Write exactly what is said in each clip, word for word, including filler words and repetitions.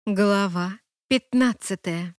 Глава пятнадцатая.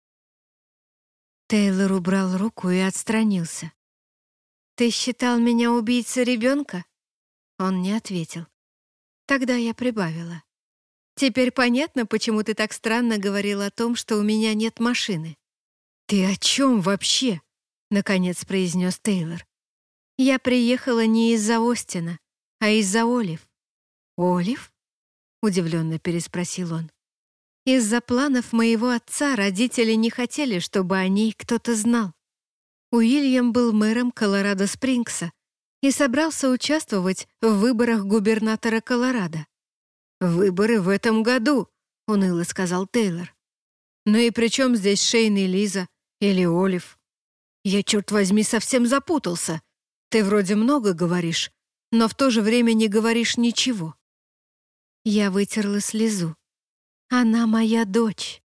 Тейлор убрал руку и отстранился. «Ты считал меня убийцей ребенка?» Он не ответил. Тогда я прибавила. «Теперь понятно, почему ты так странно говорил о том, что у меня нет машины». «Ты о чем вообще?» — наконец произнес Тейлор. «Я приехала не из-за Остина, а из-за Олив». «Олив?» — удивленно переспросил он. Из-за планов моего отца родители не хотели, чтобы о ней кто-то знал. Уильям был мэром Колорадо-Спрингса и собрался участвовать в выборах губернатора Колорадо. «Выборы в этом году», — уныло сказал Тейлор. «Ну и при чем здесь Шейн и Лиза или Олив? Я, черт возьми, совсем запутался. Ты вроде много говоришь, но в то же время не говоришь ничего». Я вытерла слезу. «Она моя дочь».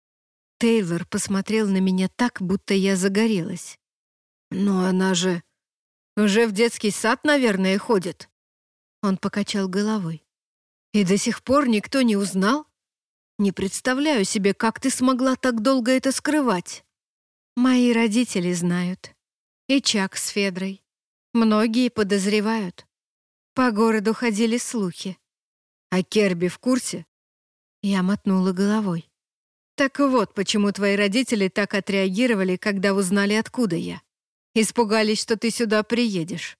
Тейлор посмотрел на меня так, будто я загорелась. «Но она же уже в детский сад, наверное, ходит». Он покачал головой. «И до сих пор никто не узнал? Не представляю себе, как ты смогла так долго это скрывать». «Мои родители знают. И Чак с Федрой. Многие подозревают. По городу ходили слухи». «А Керби в курсе?» Я мотнула головой. «Так вот, почему твои родители так отреагировали, когда узнали, откуда я. Испугались, что ты сюда приедешь».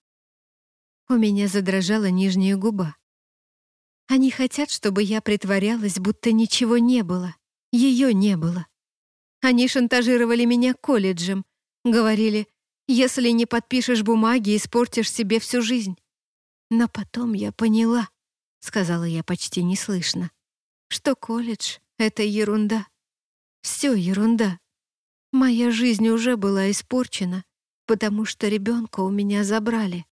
У меня задрожала нижняя губа. Они хотят, чтобы я притворялась, будто ничего не было. Ее не было. Они шантажировали меня колледжем. Говорили, если не подпишешь бумаги, испортишь себе всю жизнь. Но потом я поняла, сказала я почти неслышно, что колледж — это ерунда. Все ерунда. Моя жизнь уже была испорчена, потому что ребенка у меня забрали.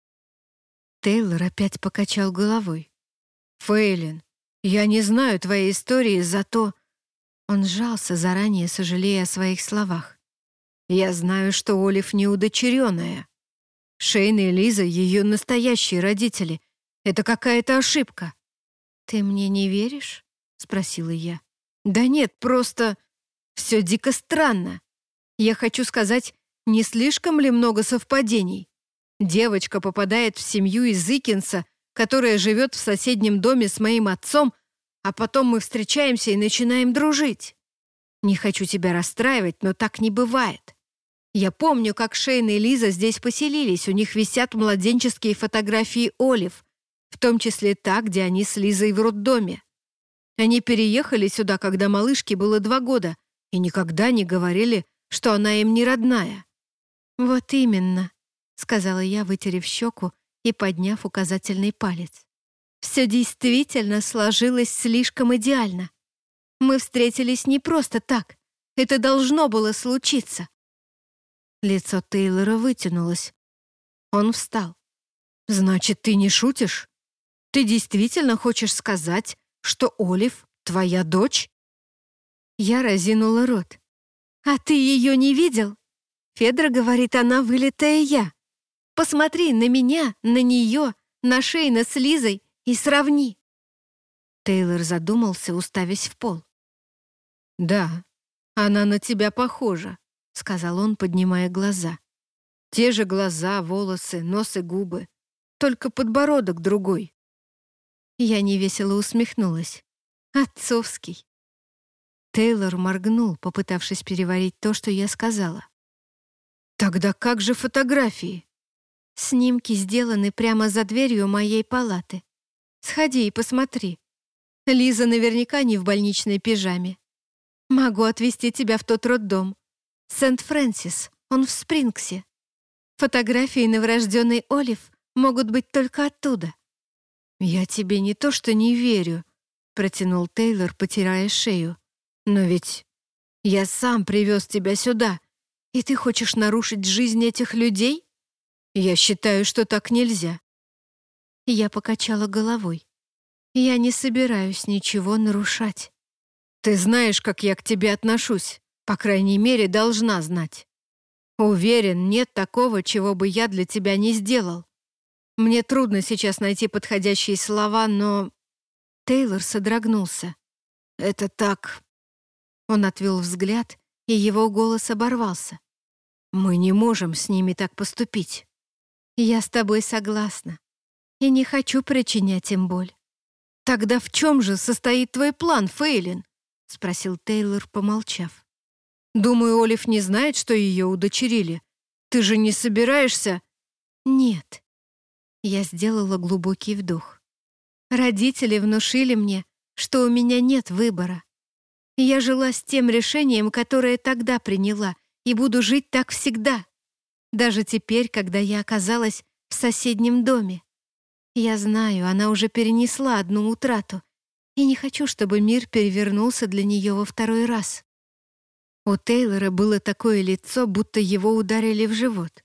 Тейлор опять покачал головой. «Фейлин, я не знаю твоей истории, зато...» Он сжался, заранее сожалея о своих словах. «Я знаю, что Олив неудочеренная. Шейн и Лиза — ее настоящие родители. Это какая-то ошибка». «Ты мне не веришь?» — спросила я. «Да нет, просто все дико странно. Я хочу сказать, не слишком ли много совпадений? Девочка попадает в семью из Икинса, которая живет в соседнем доме с моим отцом, а потом мы встречаемся и начинаем дружить. Не хочу тебя расстраивать, но так не бывает. Я помню, как Шейн и Лиза здесь поселились, у них висят младенческие фотографии Олив, в том числе та, где они с Лизой в роддоме. Они переехали сюда, когда малышке было два года, и никогда не говорили, что она им не родная». «Вот именно», — сказала я, вытерев щеку и подняв указательный палец. «Все действительно сложилось слишком идеально. Мы встретились не просто так. Это должно было случиться». Лицо Тейлора вытянулось. Он встал. «Значит, ты не шутишь? Ты действительно хочешь сказать, что Олив — твоя дочь?» Я разинула рот. «А ты ее не видел? Федра говорит, она вылитая я. Посмотри на меня, на нее, на Шейна с Лизой и сравни». Тейлор задумался, уставясь в пол. «Да, она на тебя похожа», — сказал он, поднимая глаза. «Те же глаза, волосы, нос и губы, только подбородок другой». Я невесело усмехнулась. «Отцовский». Тейлор моргнул, попытавшись переварить то, что я сказала. «Тогда как же фотографии?» «Снимки сделаны прямо за дверью моей палаты. Сходи и посмотри. Лиза наверняка не в больничной пижаме. Могу отвезти тебя в тот роддом. Сент-Фрэнсис, он в Спрингсе. Фотографии новорожденной Олив могут быть только оттуда». «Я тебе не то что не верю», — протянул Тейлор, потирая шею. «Но ведь я сам привез тебя сюда, и ты хочешь нарушить жизнь этих людей? Я считаю, что так нельзя». Я покачала головой. «Я не собираюсь ничего нарушать». «Ты знаешь, как я к тебе отношусь, по крайней мере, должна знать. Уверен, нет такого, чего бы я для тебя не сделал. Мне трудно сейчас найти подходящие слова, но...» Тейлор содрогнулся. «Это так Он отвел взгляд, и его голос оборвался. «Мы не можем с ними так поступить». «Я с тобой согласна и не хочу причинять им боль». «Тогда в чем же состоит твой план, Фейлин?» — спросил Тейлор, помолчав. «Думаю, Олив не знает, что ее удочерили. Ты же не собираешься...» «Нет». Я сделала глубокий вдох. Родители внушили мне, что у меня нет выбора. Я жила с тем решением, которое тогда приняла, и буду жить так всегда. Даже теперь, когда я оказалась в соседнем доме. Я знаю, она уже перенесла одну утрату, и не хочу, чтобы мир перевернулся для нее во второй раз. У Тейлора было такое лицо, будто его ударили в живот.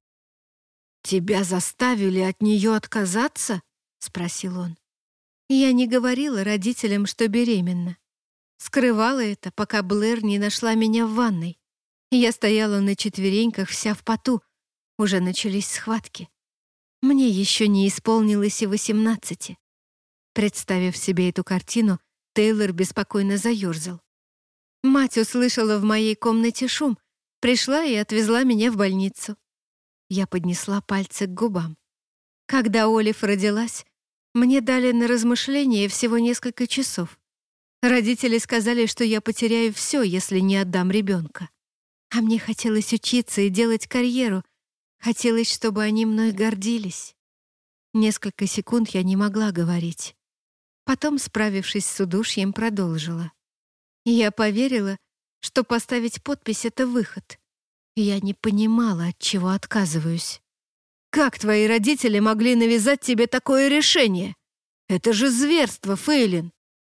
«Тебя заставили от нее отказаться?» — спросил он. Я не говорила родителям, что беременна. Скрывала это, пока Блэр не нашла меня в ванной. Я стояла на четвереньках, вся в поту. Уже начались схватки. Мне еще не исполнилось и восемнадцати. Представив себе эту картину, Тейлор беспокойно заерзал. Мать услышала в моей комнате шум, пришла и отвезла меня в больницу. Я поднесла пальцы к губам. Когда Олив родилась, мне дали на размышление всего несколько часов. Родители сказали, что я потеряю все, если не отдам ребенка. А мне хотелось учиться и делать карьеру. Хотелось, чтобы они мной гордились. Несколько секунд я не могла говорить. Потом, справившись с удушьем, продолжила. Я поверила, что поставить подпись — это выход. Я не понимала, от чего отказываюсь. «Как твои родители могли навязать тебе такое решение? Это же зверство, Фейлин!»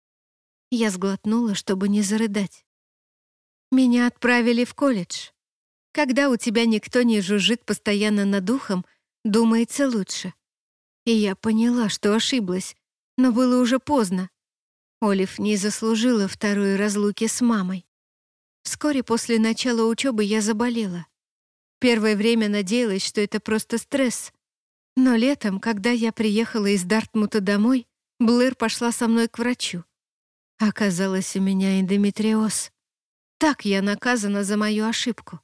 Я сглотнула, чтобы не зарыдать. Меня отправили в колледж. Когда у тебя никто не жужжит постоянно над ухом, думается лучше. И я поняла, что ошиблась, но было уже поздно. Олив не заслужила второй разлуки с мамой. Вскоре после начала учебы я заболела. Первое время надеялась, что это просто стресс. Но летом, когда я приехала из Дартмута домой, Блэр пошла со мной к врачу. Оказалось, у меня эндометриоз. Так я наказана за мою ошибку.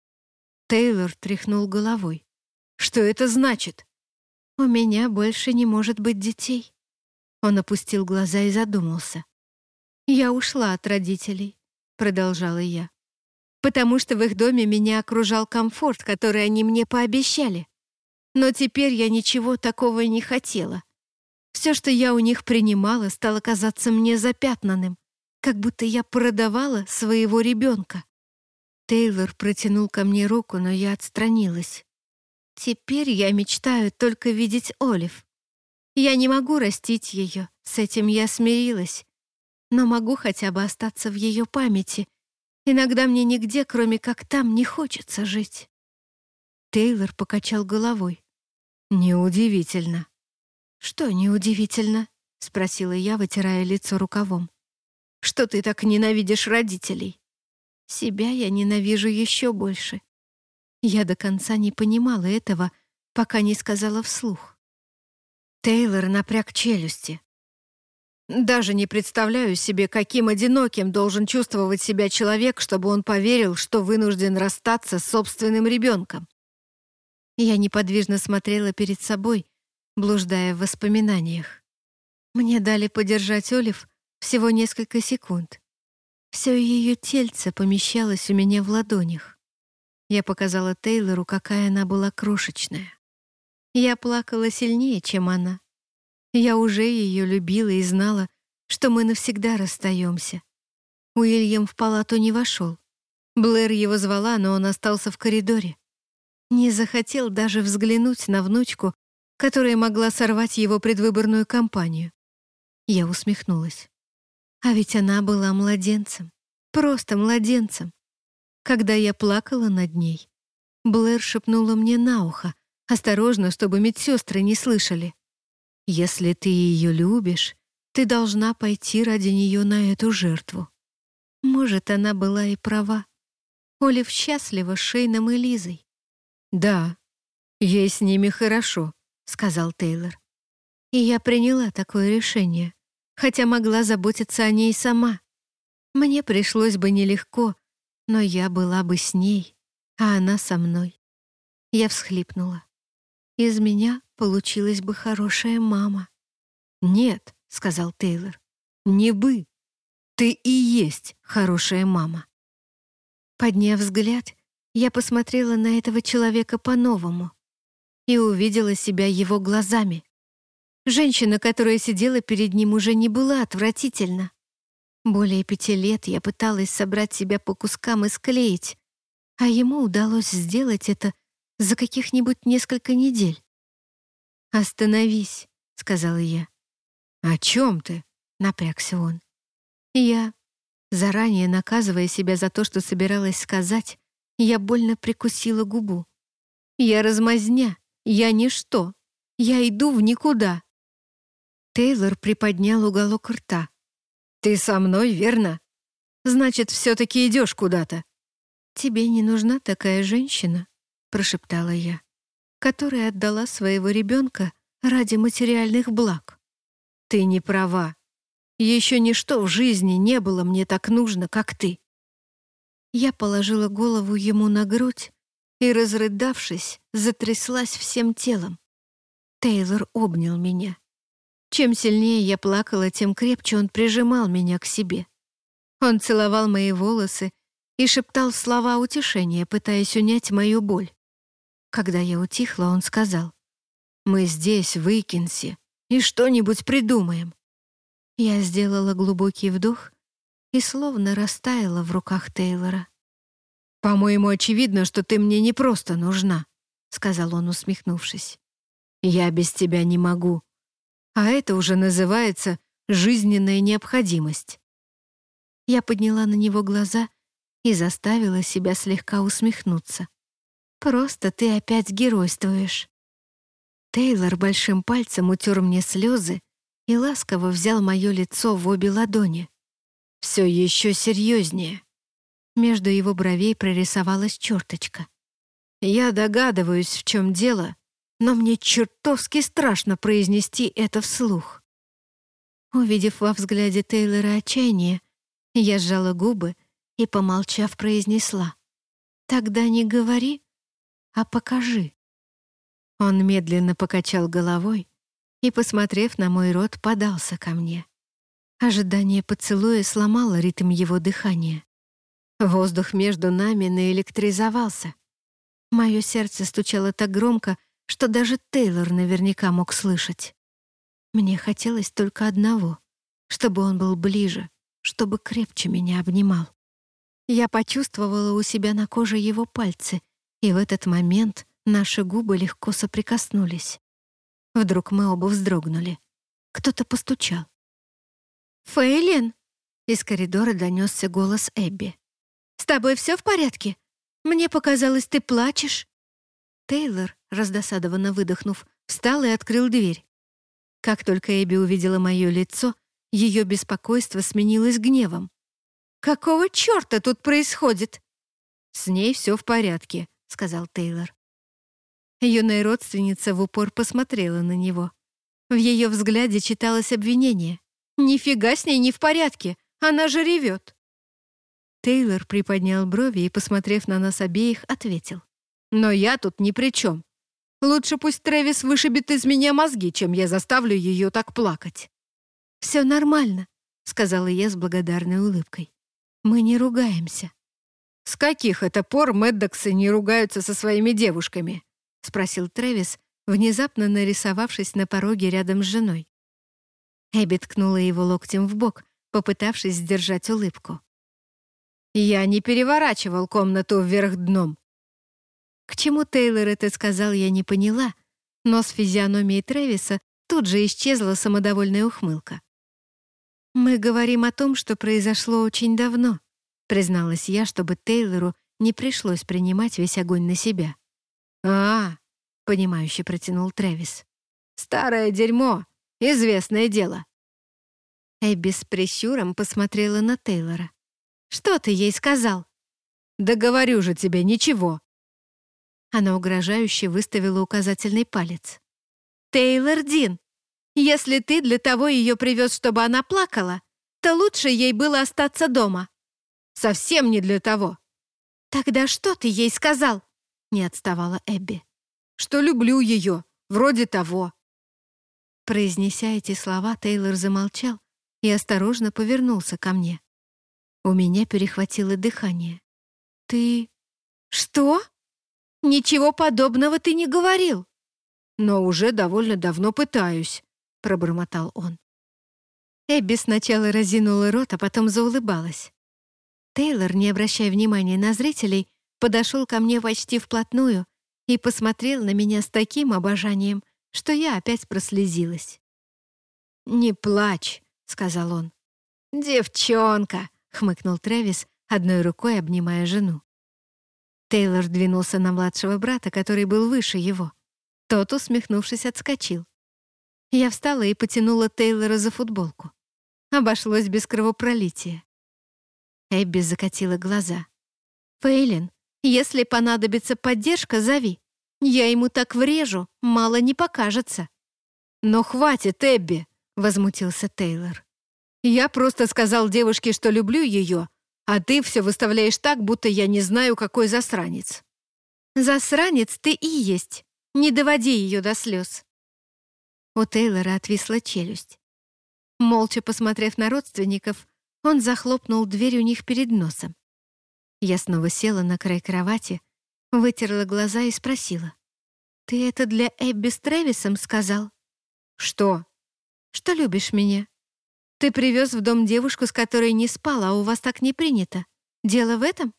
Тейлор тряхнул головой. «Что это значит?» «У меня больше не может быть детей». Он опустил глаза и задумался. «Я ушла от родителей», — продолжала я, «потому что в их доме меня окружал комфорт, который они мне пообещали. Но теперь я ничего такого не хотела. Все, что я у них принимала, стало казаться мне запятнанным, как будто я продавала своего ребенка». Тейлор протянул ко мне руку, но я отстранилась. «Теперь я мечтаю только видеть Олив. Я не могу растить ее, с этим я смирилась, но могу хотя бы остаться в ее памяти. Иногда мне нигде, кроме как там, не хочется жить». Тейлор покачал головой. «Неудивительно». «Что неудивительно?» — спросила я, вытирая лицо рукавом. «Что ты так ненавидишь родителей?» «Себя я ненавижу еще больше». Я до конца не понимала этого, пока не сказала вслух. Тейлор напряг челюсти. «Даже не представляю себе, каким одиноким должен чувствовать себя человек, чтобы он поверил, что вынужден расстаться с собственным ребенком». Я неподвижно смотрела перед собой, блуждая в воспоминаниях. Мне дали подержать Олив всего несколько секунд. Все ее тельце помещалось у меня в ладонях. Я показала Тейлору, какая она была крошечная. Я плакала сильнее, чем она. Я уже ее любила и знала, что мы навсегда расстаемся. Уильям в палату не вошел. Блэр его звала, но он остался в коридоре. Не захотел даже взглянуть на внучку, которая могла сорвать его предвыборную кампанию. Я усмехнулась. А ведь она была младенцем. Просто младенцем. Когда я плакала над ней, Блэр шепнула мне на ухо, осторожно, чтобы медсестры не слышали. «Если ты ее любишь, ты должна пойти ради нее на эту жертву». Может, она была и права. Олив счастлива с Шейном и Лизой. «Да, ей с ними хорошо», — сказал Тейлор. И я приняла такое решение, хотя могла заботиться о ней сама. Мне пришлось бы нелегко, но я была бы с ней, а она со мной. Я всхлипнула. Из меня получилась бы хорошая мама. «Нет», — сказал Тейлор, — «не бы. Ты и есть хорошая мама». Подняв взгляд, я посмотрела на этого человека по-новому и увидела себя его глазами. Женщина, которая сидела перед ним, уже не была отвратительна. Более пяти лет я пыталась собрать себя по кускам и склеить, а ему удалось сделать это за каких-нибудь несколько недель. «Остановись», — сказала я. «О чем ты?» — напрягся он. Я, заранее наказывая себя за то, что собиралась сказать, я больно прикусила губу. «Я размазня, я ничто, я иду в никуда». Тейлор приподнял уголок рта. «Ты со мной, верно? Значит, все-таки идешь куда-то». «Тебе не нужна такая женщина», — прошептала я, «которая отдала своего ребенка ради материальных благ». «Ты не права. Еще ничто в жизни не было мне так нужно, как ты». Я положила голову ему на грудь и, разрыдавшись, затряслась всем телом. Тейлор обнял меня. Чем сильнее я плакала, тем крепче он прижимал меня к себе. Он целовал мои волосы и шептал слова утешения, пытаясь унять мою боль. Когда я утихла, он сказал: «Мы здесь, в Икинсе, и что-нибудь придумаем». Я сделала глубокий вдох и словно растаяла в руках Тейлора. «По-моему, очевидно, что ты мне не просто нужна», — сказал он, усмехнувшись. «Я без тебя не могу. А это уже называется жизненная необходимость». Я подняла на него глаза и заставила себя слегка усмехнуться. «Просто ты опять геройствуешь». Тейлор большим пальцем утер мне слезы и ласково взял мое лицо в обе ладони. «Все еще серьезнее». Между его бровей прорисовалась черточка. «Я догадываюсь, в чем дело, но мне чертовски страшно произнести это вслух». Увидев во взгляде Тейлора отчаяние, я сжала губы и, помолчав, произнесла: «Тогда не говори, а покажи». Он медленно покачал головой и, посмотрев на мой рот, подался ко мне. Ожидание поцелуя сломало ритм его дыхания. Воздух между нами наэлектризовался. Мое сердце стучало так громко, что даже Тейлор наверняка мог слышать. Мне хотелось только одного — чтобы он был ближе, чтобы крепче меня обнимал. Я почувствовала у себя на коже его пальцы, и в этот момент наши губы легко соприкоснулись. Вдруг мы оба вздрогнули. Кто-то постучал. «Фейлин!» — из коридора донесся голос Эбби. «С тобой все в порядке? Мне показалось, ты плачешь». Тейлор, раздосадованно выдохнув, встал и открыл дверь. Как только Эбби увидела мое лицо, ее беспокойство сменилось гневом. «Какого черта тут происходит?» «С ней все в порядке», — сказал Тейлор. Юная родственница в упор посмотрела на него. В ее взгляде читалось обвинение. «Нифига с ней не в порядке, она же ревет». Тейлор приподнял брови и, посмотрев на нас обеих, ответил: «Но я тут ни при чем. Лучше пусть Трэвис вышибет из меня мозги, чем я заставлю ее так плакать». «Все нормально», — сказала я с благодарной улыбкой. «Мы не ругаемся». «С каких это пор Мэддоксы не ругаются со своими девушками?» — спросил Трэвис, внезапно нарисовавшись на пороге рядом с женой. Эбби ткнула его локтем в бок, попытавшись сдержать улыбку. «Я не переворачивал комнату вверх дном». К чему Тейлор это сказал, я не поняла, но с физиономией Трэвиса тут же исчезла самодовольная ухмылка. «Мы говорим о том, что произошло очень давно», призналась я, чтобы Тейлору не пришлось принимать весь огонь на себя. «А, — понимающе протянул Трэвис, — старое дерьмо, известное дело». Эбби с прищуром посмотрела на Тейлора. «Что ты ей сказал?» «Да говорю же тебе, ничего». Она угрожающе выставила указательный палец. «Тейлор Дин, если ты для того ее привез, чтобы она плакала, будто лучше ей было остаться дома. Совсем не для того. «Тогда что ты ей сказал?» — не отставала Эбби. «Что люблю ее, вроде того». Произнеся эти слова, Тейлор замолчал и осторожно повернулся ко мне. У меня перехватило дыхание. «Ты... что? Ничего подобного ты не говорил!» «Но уже довольно давно пытаюсь», — пробормотал он. Эбби сначала разинула рот, а потом заулыбалась. Тейлор, не обращая внимания на зрителей, подошел ко мне почти вплотную и посмотрел на меня с таким обожанием, что я опять прослезилась. «Не плачь», — сказал он. «Девчонка», — хмыкнул Трэвис, одной рукой обнимая жену. Тейлор двинулся на младшего брата, который был выше его. Тот, усмехнувшись, отскочил. Я встала и потянула Тейлора за футболку. Обошлось без кровопролития. Эбби закатила глаза. «Фейлин, если понадобится поддержка, зови. Я ему так врежу, мало не покажется». «Но хватит, Эбби», — возмутился Тейлор. «Я просто сказал девушке, что люблю ее, а ты все выставляешь так, будто я не знаю, какой засранец». «Засранец ты и есть. Не доводи ее до слез». У Тейлора отвисла челюсть. Молча посмотрев на родственников, он захлопнул дверь у них перед носом. Я снова села на край кровати, вытерла глаза и спросила. «Ты это для Эбби с Трэвисом сказал?» «Что?» «Что любишь меня? Ты привез в дом девушку, с которой не спал, а у вас так не принято. Дело в этом?»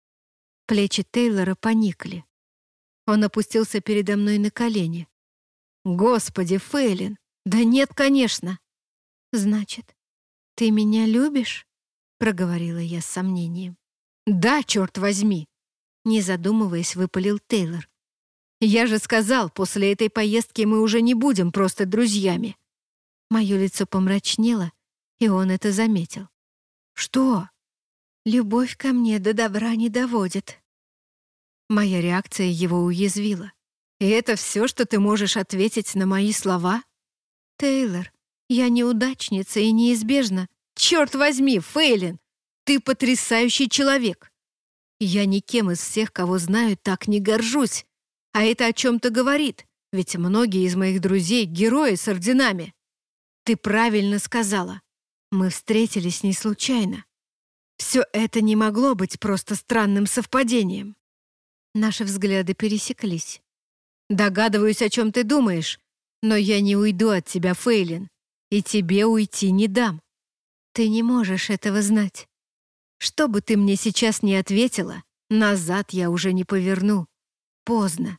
Плечи Тейлора поникли. Он опустился передо мной на колени. «Господи, Фейлин! Да нет, конечно!» «Значит, ты меня любишь?» — проговорила я с сомнением. «Да, черт возьми!» — не задумываясь, выпалил Тейлор. «Я же сказал, после этой поездки мы уже не будем просто друзьями». Мое лицо помрачнело, и он это заметил. «Что?» «Любовь ко мне до добра не доводит». Моя реакция его уязвила. «И это все, что ты можешь ответить на мои слова?» «Тейлор, я неудачница и неизбежно...» «Черт возьми, Фейлин! Ты потрясающий человек! Я никем из всех, кого знаю, так не горжусь. А это о чем-то говорит, ведь многие из моих друзей — герои с орденами. Ты правильно сказала. Мы встретились не случайно. Все это не могло быть просто странным совпадением». Наши взгляды пересеклись. «Догадываюсь, о чем ты думаешь, но я не уйду от тебя, Фейлин, и тебе уйти не дам. Ты не можешь этого знать. Что бы ты мне сейчас ни ответила, назад я уже не поверну. Поздно».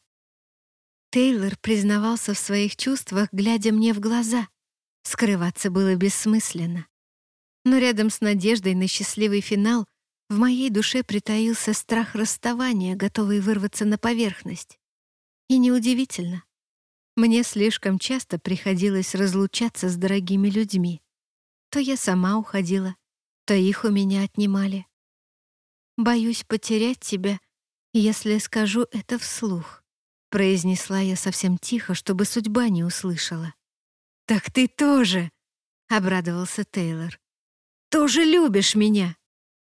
Тейлор признавался в своих чувствах, глядя мне в глаза. Скрываться было бессмысленно. Но рядом с надеждой на счастливый финал в моей душе притаился страх расставания, готовый вырваться на поверхность. И неудивительно. Мне слишком часто приходилось разлучаться с дорогими людьми. То я сама уходила, то их у меня отнимали. «Боюсь потерять тебя, если скажу это вслух», произнесла я совсем тихо, чтобы судьба не услышала. «Так ты тоже», — обрадовался Тейлор. «Тоже любишь меня?»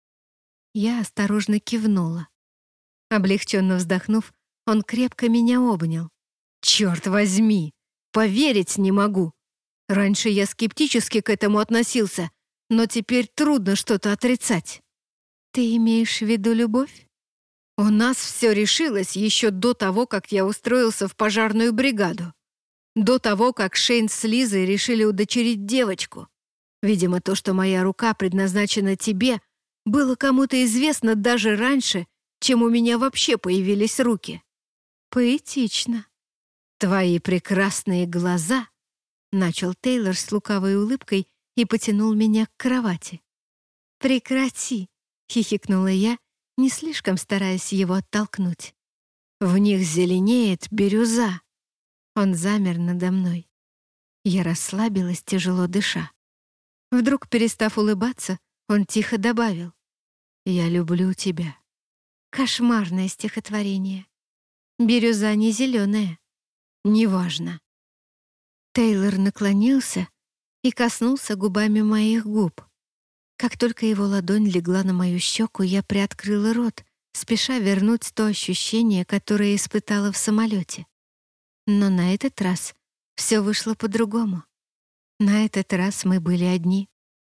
Я осторожно кивнула. Облегченно вздохнув, он крепко меня обнял. «Черт возьми! Поверить не могу! Раньше я скептически к этому относился, но теперь трудно что-то отрицать». «Ты имеешь в виду любовь?» «У нас все решилось еще до того, как я устроился в пожарную бригаду. До того, как Шейн с Лизой решили удочерить девочку. Видимо, то, что моя рука предназначена тебе, было кому-то известно даже раньше, чем у меня вообще появились руки». «Поэтично». «Твои прекрасные глаза», — начал Тейлор с лукавой улыбкой и потянул меня к кровати. «Прекрати», — хихикнула я, не слишком стараясь его оттолкнуть. «В них зеленеет бирюза». Он замер надо мной. Я расслабилась, тяжело дыша. Вдруг, перестав улыбаться, он тихо добавил: «Я люблю тебя». Кошмарное стихотворение. Бирюза не зеленая. Неважно. Тейлор наклонился и коснулся губами моих губ. Как только его ладонь легла на мою щеку, я приоткрыла рот, спеша вернуть то ощущение, которое испытала в самолете. Но на этот раз все вышло по-другому. На этот раз мы были одни.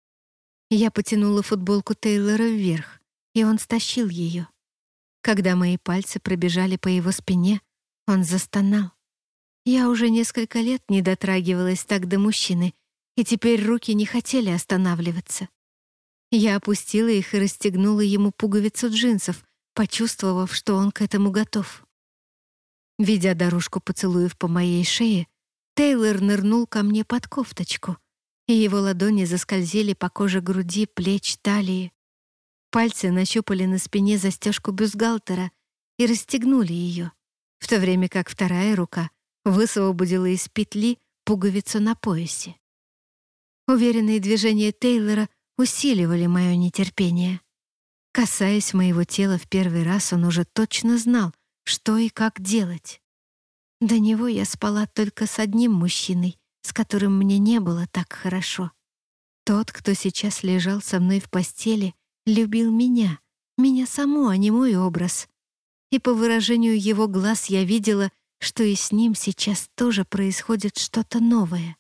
Я потянула футболку Тейлора вверх, и он стащил ее. Когда мои пальцы пробежали по его спине, он застонал. Я уже несколько лет не дотрагивалась так до мужчины, и теперь руки не хотели останавливаться. Я опустила их и расстегнула ему пуговицу джинсов, почувствовав, что он к этому готов. Ведя дорожку поцелуев по моей шее, Тейлор нырнул ко мне под кофточку, и его ладони заскользили по коже груди, плеч, талии. Пальцы нащупали на спине застежку бюстгальтера и расстегнули ее, в то время как вторая рука высвободила из петли пуговицу на поясе. Уверенные движения Тейлора усиливали мое нетерпение. Касаясь моего тела в первый раз, он уже точно знал, что и как делать. До него я спала только с одним мужчиной, с которым мне не было так хорошо. Тот, кто сейчас лежал со мной в постели, любил меня, меня саму, а не мой образ. И по выражению его глаз я видела, что и с ним сейчас тоже происходит что-то новое.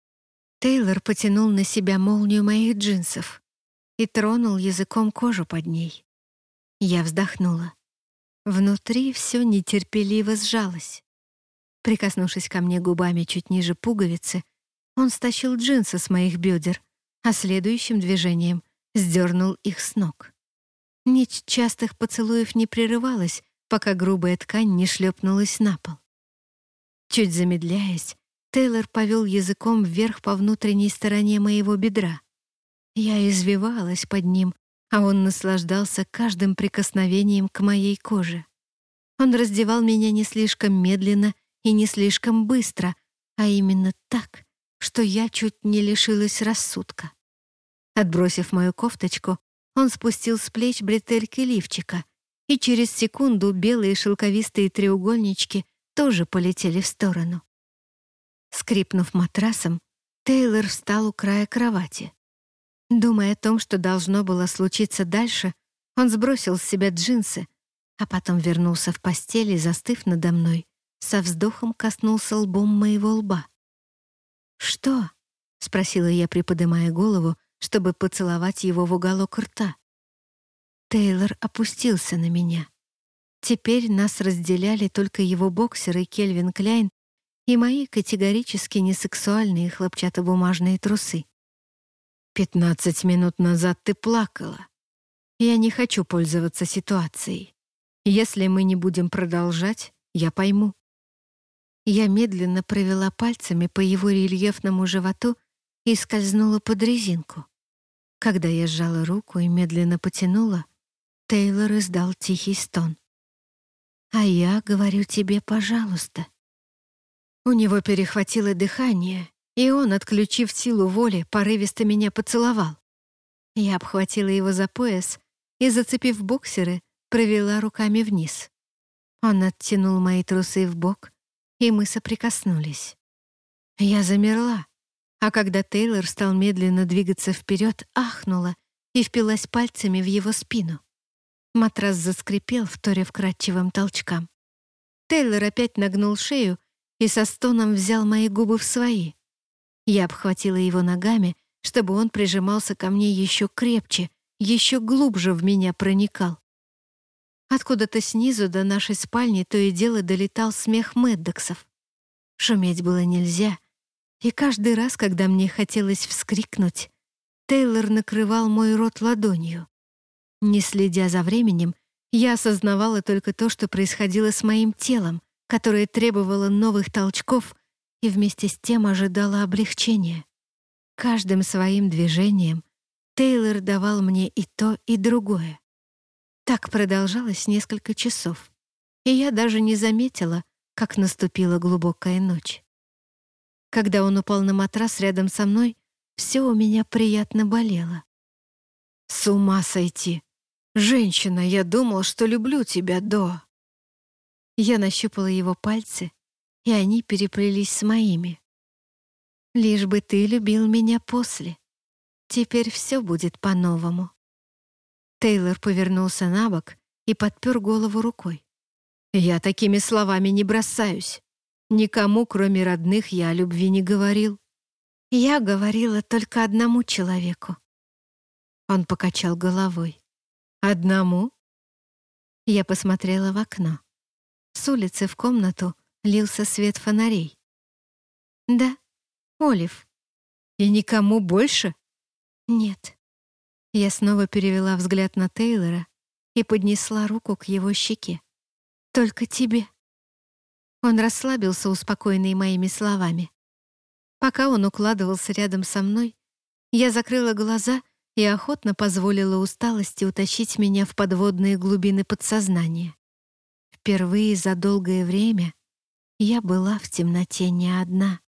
Тейлор потянул на себя молнию моих джинсов и тронул языком кожу под ней. Я вздохнула. Внутри все нетерпеливо сжалось. Прикоснувшись ко мне губами чуть ниже пуговицы, он стащил джинсы с моих бедер, а следующим движением сдернул их с ног. Нить частых поцелуев не прерывалась, пока грубая ткань не шлепнулась на пол. Чуть замедляясь, Тейлор повел языком вверх по внутренней стороне моего бедра. Я извивалась под ним, а он наслаждался каждым прикосновением к моей коже. Он раздевал меня не слишком медленно и не слишком быстро, а именно так, что я чуть не лишилась рассудка. Отбросив мою кофточку, он спустил с плеч бретельки лифчика, и через секунду белые шелковистые треугольнички тоже полетели в сторону. Скрипнув матрасом, Тейлор встал у края кровати. Думая о том, что должно было случиться дальше, он сбросил с себя джинсы, а потом вернулся в постель и, застыв надо мной, со вздохом коснулся лбом моего лба. «Что?» — спросила я, приподнимая голову, чтобы поцеловать его в уголок рта. Тейлор опустился на меня. Теперь нас разделяли только его боксеры Кельвин Кляйн и мои категорически несексуальные хлопчатобумажные трусы. «Пятнадцать минут назад ты плакала. Я не хочу пользоваться ситуацией. Если мы не будем продолжать, я пойму». Я медленно провела пальцами по его рельефному животу и скользнула под резинку. Когда я сжала руку и медленно потянула, Тейлор издал тихий стон. «А я говорю тебе, пожалуйста». У него перехватило дыхание, и он, отключив силу воли, порывисто меня поцеловал. Я обхватила его за пояс и, зацепив боксеры, провела руками вниз. Он оттянул мои трусы вбок, и мы соприкоснулись. Я замерла, а когда Тейлор стал медленно двигаться вперед, ахнула и впилась пальцами в его спину. Матрас заскрипел, вторя вкрадчивым толчкам. Тейлор опять нагнул шею и со стоном взял мои губы в свои. Я обхватила его ногами, чтобы он прижимался ко мне еще крепче, еще глубже в меня проникал. Откуда-то снизу до нашей спальни то и дело долетал смех Мэддоксов. Шуметь было нельзя, и каждый раз, когда мне хотелось вскрикнуть, Тейлор накрывал мой рот ладонью. Не следя за временем, я осознавала только то, что происходило с моим телом, которое требовало новых толчков и вместе с тем ожидало облегчения. Каждым своим движением Тейлор давал мне и то, и другое. Так продолжалось несколько часов, и я даже не заметила, как наступила глубокая ночь. Когда он упал на матрас рядом со мной, все у меня приятно болело. «С ума сойти! Женщина, я думал, что люблю тебя до...» Я нащупала его пальцы, и они переплелись с моими. «Лишь бы ты любил меня после». Теперь все будет по-новому». Тейлор повернулся на бок и подпер голову рукой. «Я такими словами не бросаюсь. Никому, кроме родных, я о любви не говорил. Я говорила только одному человеку». Он покачал головой. «Одному?» Я посмотрела в окно. С улицы в комнату лился свет фонарей. «Да, Олив». «И никому больше?» «Нет». Я снова перевела взгляд на Тейлора и поднесла руку к его щеке. «Только тебе». Он расслабился, успокоенный моими словами. Пока он укладывался рядом со мной, я закрыла глаза и охотно позволила усталости утащить меня в подводные глубины подсознания. Впервые за долгое время я была в темноте не одна.